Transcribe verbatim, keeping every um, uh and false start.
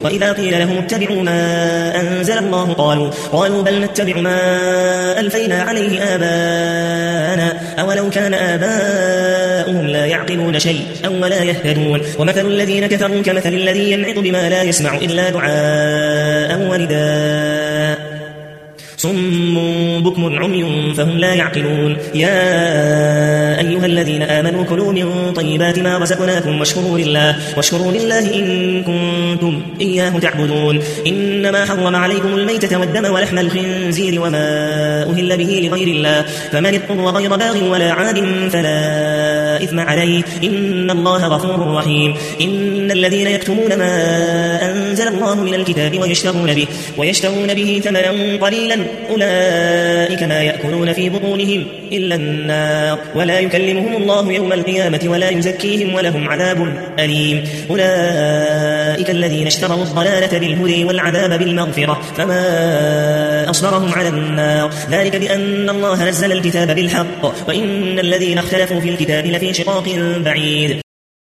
وإذا قيل لهم اتبعوا ما أنزل الله قالوا, قالوا بل نتبع ما ألفينا عليه آباءنا أولو كان آباؤهم لا يعقلون شيء أو لا يهتدون. ومثل الذين كفروا كمثل الذي ينعق بما لا يسمع إلا دعاء ونداء صم بكم عمي فهم لا يعقلون. يا أيها الذين آمنوا كلوا من طيبات ما رزقناكم واشكروا لله, واشكروا لله إن كنتم إياه تعبدون. إنما حرم عليكم الميتة والدم ولحم الخنزير وما أهل به لغير الله, فمن اضطر غير باغ ولا عاد فلا إثم عليه إن الله غفور رحيم. إن الذين يكتمون ما أنزل الله من الكتاب ويشترون به, ويشترون به ثمنا قليلا أولئك ما يأكلون في بطونهم إلا النار, ولا يكلمهم الله يوم القيامة ولا يزكيهم ولهم عذاب أليم. أولئك الذين اشتروا الضلالة بالهدى والعذاب بالمغفرة فما أصبرهم على النار, ذلك بأن الله نزل الكتاب بالحق وإن الذين اختلفوا في الكتاب لفي شقاق بعيد.